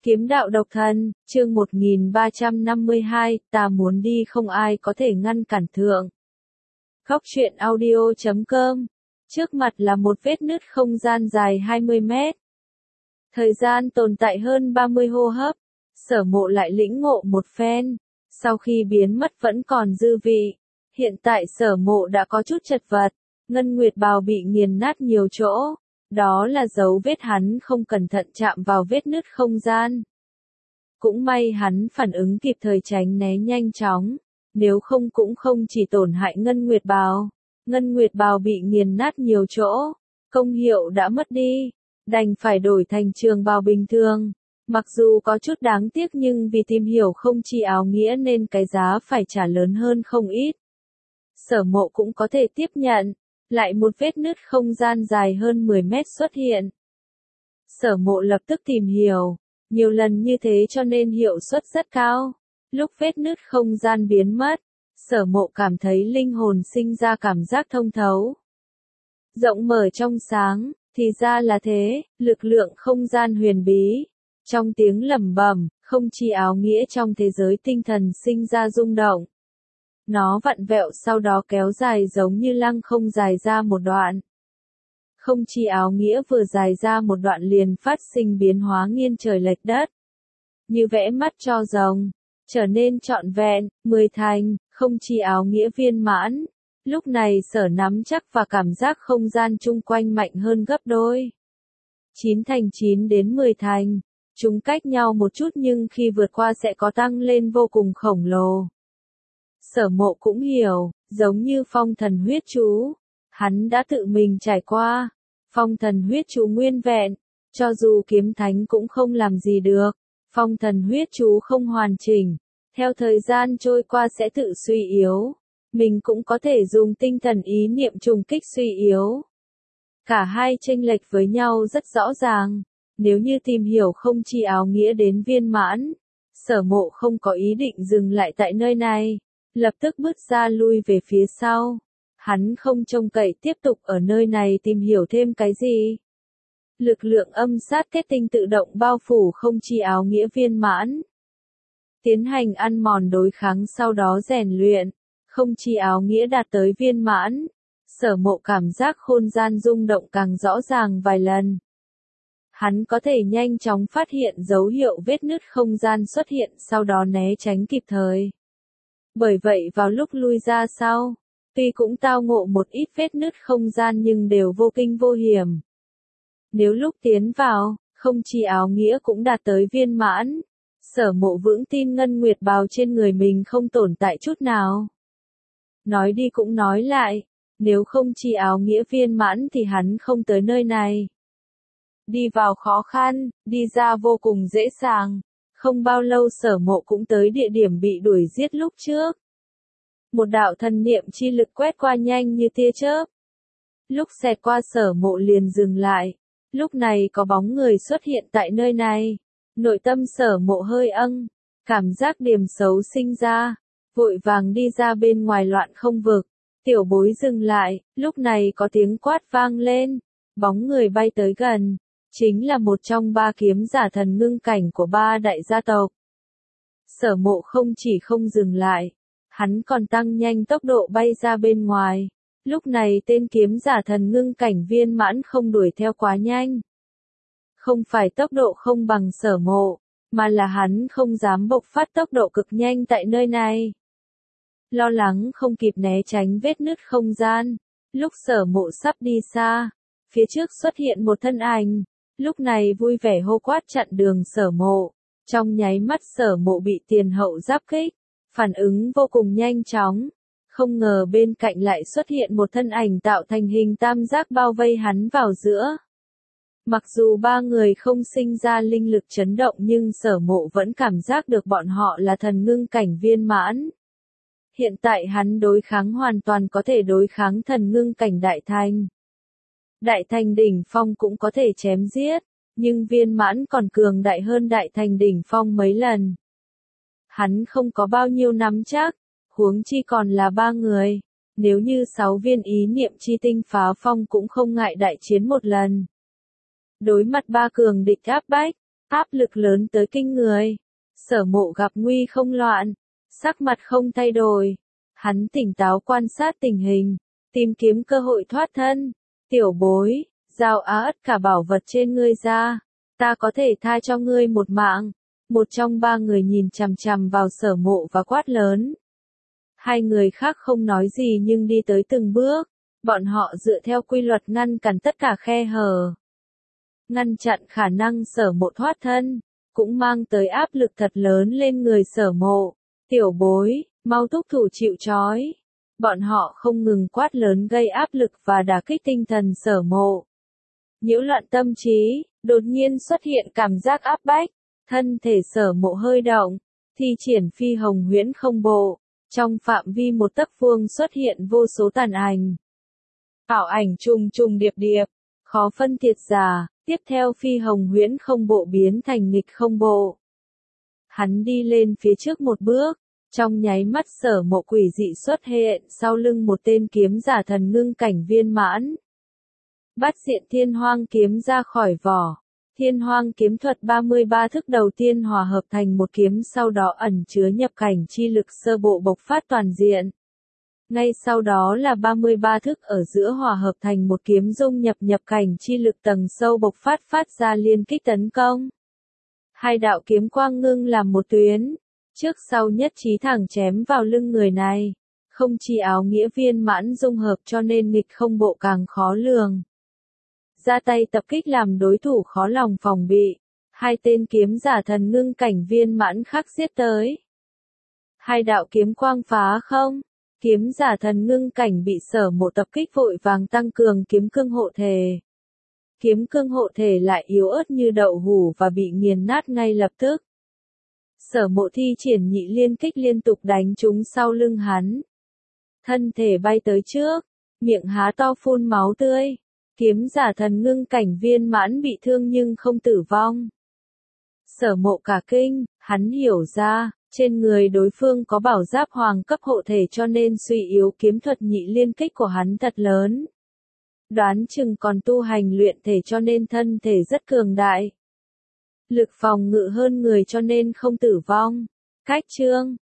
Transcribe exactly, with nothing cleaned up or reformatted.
Kiếm đạo độc thân, chương một nghìn ba trăm năm mươi hai, ta muốn đi không ai có thể ngăn cản thượng. Góc truyện audio chấm com. Trước mặt là một vết nứt không gian dài hai mươi mét. Thời gian tồn tại hơn ba mươi hô hấp. Sở Mộ lại lĩnh ngộ một phen. Sau khi biến mất vẫn còn dư vị. Hiện tại Sở Mộ đã có chút chật vật. Ngân Nguyệt bào bị nghiền nát nhiều chỗ. Đó là dấu vết hắn không cẩn thận chạm vào vết nứt không gian. Cũng may hắn phản ứng kịp thời tránh né nhanh chóng, nếu không cũng không chỉ tổn hại Ngân Nguyệt bào. Ngân Nguyệt bào bị nghiền nát nhiều chỗ, công hiệu đã mất đi, đành phải đổi thành trường bào bình thường. Mặc dù có chút đáng tiếc nhưng vì tìm hiểu không chi áo nghĩa nên cái giá phải trả lớn hơn không ít. Sở Mộ cũng có thể tiếp nhận. Lại một vết nứt không gian dài hơn mười mét xuất hiện. Sở Mộ lập tức tìm hiểu, nhiều lần như thế cho nên hiệu suất rất cao. Lúc vết nứt không gian biến mất, Sở Mộ cảm thấy linh hồn sinh ra cảm giác thông thấu. Rộng mở trong sáng, thì ra là thế, lực lượng không gian huyền bí. Trong tiếng lẩm bẩm, không chi áo nghĩa trong thế giới tinh thần sinh ra rung động. Nó vặn vẹo sau đó kéo dài giống như lăng không dài ra một đoạn. Không chi áo nghĩa vừa dài ra một đoạn liền phát sinh biến hóa nghiêng trời lệch đất. Như vẽ mắt cho rồng, trở nên trọn vẹn, mười thành, không chi áo nghĩa viên mãn. Lúc này Sở nắm chắc và cảm giác không gian chung quanh mạnh hơn gấp đôi. chín thành chín đến mười thành, chúng cách nhau một chút nhưng khi vượt qua sẽ có tăng lên vô cùng khổng lồ. Sở Mộ cũng hiểu, giống như phong thần huyết chú, hắn đã tự mình trải qua. Phong thần huyết chú nguyên vẹn, cho dù kiếm thánh cũng không làm gì được. Phong thần huyết chú không hoàn chỉnh, theo thời gian trôi qua sẽ tự suy yếu. Mình cũng có thể dùng tinh thần ý niệm trùng kích suy yếu. Cả hai chênh lệch với nhau rất rõ ràng. Nếu như tìm hiểu không chi áo nghĩa đến viên mãn, Sở Mộ không có ý định dừng lại tại nơi này. Lập tức bước ra lui về phía sau. Hắn không trông cậy tiếp tục ở nơi này tìm hiểu thêm cái gì. Lực lượng âm sát kết tinh tự động bao phủ không chi áo nghĩa viên mãn. Tiến hành ăn mòn đối kháng sau đó rèn luyện. Không chi áo nghĩa đạt tới viên mãn. Sở Mộ cảm giác khôn gian rung động càng rõ ràng vài lần. Hắn có thể nhanh chóng phát hiện dấu hiệu vết nứt không gian xuất hiện sau đó né tránh kịp thời. Bởi vậy vào lúc lui ra sau, tuy cũng tao ngộ một ít vết nứt không gian nhưng đều vô kinh vô hiểm. Nếu lúc tiến vào, không chi áo nghĩa cũng đạt tới viên mãn, Sở Mộ vững tin Ngân Nguyệt bào trên người mình không tồn tại chút nào. Nói đi cũng nói lại, nếu không chi áo nghĩa viên mãn thì hắn không tới nơi này. Đi vào khó khăn, đi ra vô cùng dễ dàng. Không bao lâu Sở Mộ cũng tới địa điểm bị đuổi giết lúc trước. Một đạo thần niệm chi lực quét qua nhanh như tia chớp. Lúc xẹt qua Sở Mộ liền dừng lại. Lúc này có bóng người xuất hiện tại nơi này. Nội tâm Sở Mộ hơi âng. Cảm giác điểm xấu sinh ra. Vội vàng đi ra bên ngoài loạn không vực. Tiểu bối dừng lại. Lúc này có tiếng quát vang lên. Bóng người bay tới gần. Chính là một trong ba kiếm giả thần ngưng cảnh của ba đại gia tộc. Sở Mộ không chỉ không dừng lại, hắn còn tăng nhanh tốc độ bay ra bên ngoài. Lúc này tên kiếm giả thần ngưng cảnh viên mãn không đuổi theo quá nhanh. Không phải tốc độ không bằng Sở Mộ, mà là hắn không dám bộc phát tốc độ cực nhanh tại nơi này. Lo lắng không kịp né tránh vết nứt không gian. Lúc Sở Mộ sắp đi xa, phía trước xuất hiện một thân ảnh. Lúc này vui vẻ hô quát chặn đường Sở Mộ. Trong nháy mắt Sở Mộ bị tiền hậu giáp kích. Phản ứng vô cùng nhanh chóng. Không ngờ bên cạnh lại xuất hiện một thân ảnh tạo thành hình tam giác bao vây hắn vào giữa. Mặc dù ba người không sinh ra linh lực chấn động nhưng Sở Mộ vẫn cảm giác được bọn họ là thần ngưng cảnh viên mãn. Hiện tại hắn đối kháng hoàn toàn có thể đối kháng thần ngưng cảnh đại thành. Đại thành đỉnh phong cũng có thể chém giết, nhưng viên mãn còn cường đại hơn đại thành đỉnh phong mấy lần. Hắn không có bao nhiêu nắm chắc, huống chi còn là ba người. Nếu như sáu viên ý niệm chi tinh phá phong cũng không ngại đại chiến một lần. Đối mặt ba cường địch áp bách, áp lực lớn tới kinh người. Sở Mộ gặp nguy không loạn, sắc mặt không thay đổi. Hắn tỉnh táo quan sát tình hình, tìm kiếm cơ hội thoát thân. Tiểu bối, giao á ất cả bảo vật trên ngươi ra, ta có thể tha cho ngươi một mạng. Một trong ba người nhìn chằm chằm vào Sở Mộ và quát lớn. Hai người khác không nói gì nhưng đi tới từng bước, bọn họ dựa theo quy luật ngăn cản tất cả khe hở. Ngăn chặn khả năng Sở Mộ thoát thân, cũng mang tới áp lực thật lớn lên người Sở Mộ. Tiểu bối, mau thúc thủ chịu trói. Bọn họ không ngừng quát lớn gây áp lực và đả kích tinh thần Sở Mộ. Nhiễu loạn tâm trí, đột nhiên xuất hiện cảm giác áp bách, thân thể Sở Mộ hơi động, thi triển phi hồng huyễn không bộ, trong phạm vi một tấc vuông xuất hiện vô số tàn ảnh. Ảo ảnh trùng trùng điệp điệp, khó phân thiệt giả, tiếp theo phi hồng huyễn không bộ biến thành nghịch không bộ. Hắn đi lên phía trước một bước, trong nháy mắt Sở Mộ quỷ dị xuất hiện sau lưng một tên kiếm giả thần ngưng cảnh viên mãn. Bát diện thiên hoang kiếm ra khỏi vỏ. Thiên hoang kiếm thuật ba mươi ba thức đầu tiên hòa hợp thành một kiếm, sau đó ẩn chứa nhập cảnh chi lực sơ bộ bộc phát toàn diện. Ngay sau đó là ba mươi ba thức ở giữa hòa hợp thành một kiếm dung nhập nhập cảnh chi lực tầng sâu bộc phát phát ra liên kích tấn công. Hai đạo kiếm quang ngưng làm một tuyến, trước sau nhất trí thẳng chém vào lưng người này. Không chỉ áo nghĩa viên mãn dung hợp cho nên nghịch không bộ càng khó lường. Ra tay tập kích làm đối thủ khó lòng phòng bị. Hai tên kiếm giả thần ngưng cảnh viên mãn khắc giết tới. Hai đạo kiếm quang phá không. Kiếm giả thần ngưng cảnh bị Sở Mộ tập kích vội vàng tăng cường kiếm cương hộ thể. Kiếm cương hộ thể lại yếu ớt như đậu hủ và bị nghiền nát ngay lập tức. Sở Mộ thi triển nhị liên kích liên tục đánh trúng sau lưng hắn. Thân thể bay tới trước, miệng há to phun máu tươi. Kiếm giả thần ngưng cảnh viên mãn bị thương nhưng không tử vong. Sở Mộ cả kinh, hắn hiểu ra, trên người đối phương có bảo giáp hoàng cấp hộ thể cho nên suy yếu kiếm thuật nhị liên kích của hắn thật lớn. Đoán chừng còn tu hành luyện thể cho nên thân thể rất cường đại. Lực phòng ngự hơn người cho nên không tử vong. Cách chương